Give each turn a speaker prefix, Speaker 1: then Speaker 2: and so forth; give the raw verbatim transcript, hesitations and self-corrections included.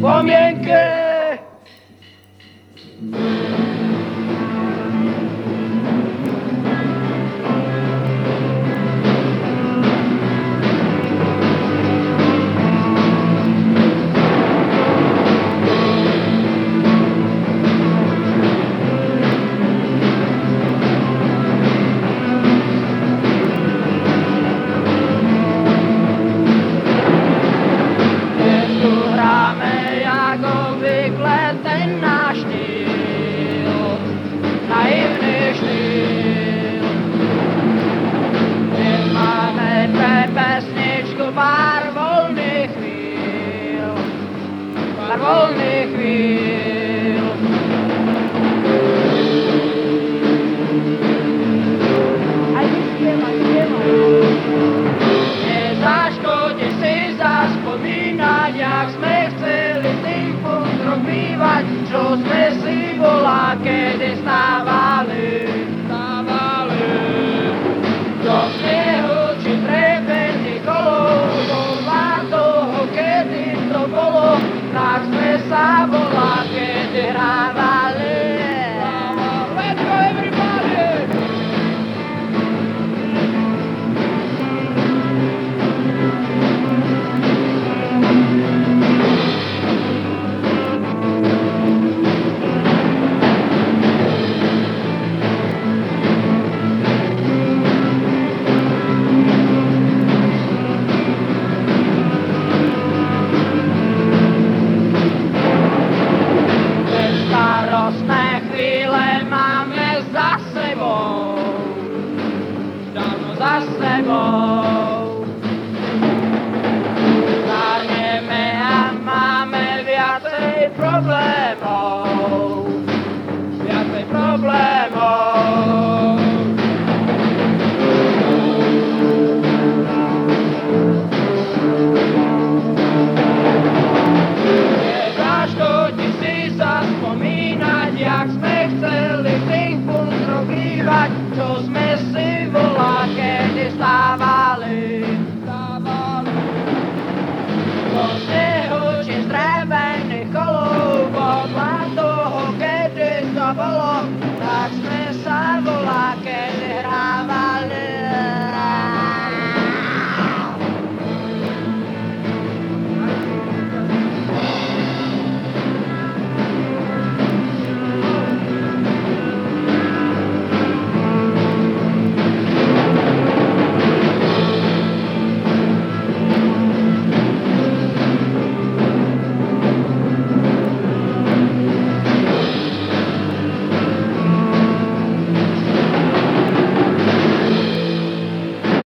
Speaker 1: vzpomínky. Pár volných chvíľ, pár volných chvíľ. Aj vyspievaj, spievaj. Nezaškodí si zaspomínať, jak sme chceli tým pútrok bývať, čo sme si volá, kedy stávali, stávali. Do snehu či trepení kolov, tak sme sa volá, keď hrávali. Let's go everybody! Za sebou starneme a máme viacej problémov.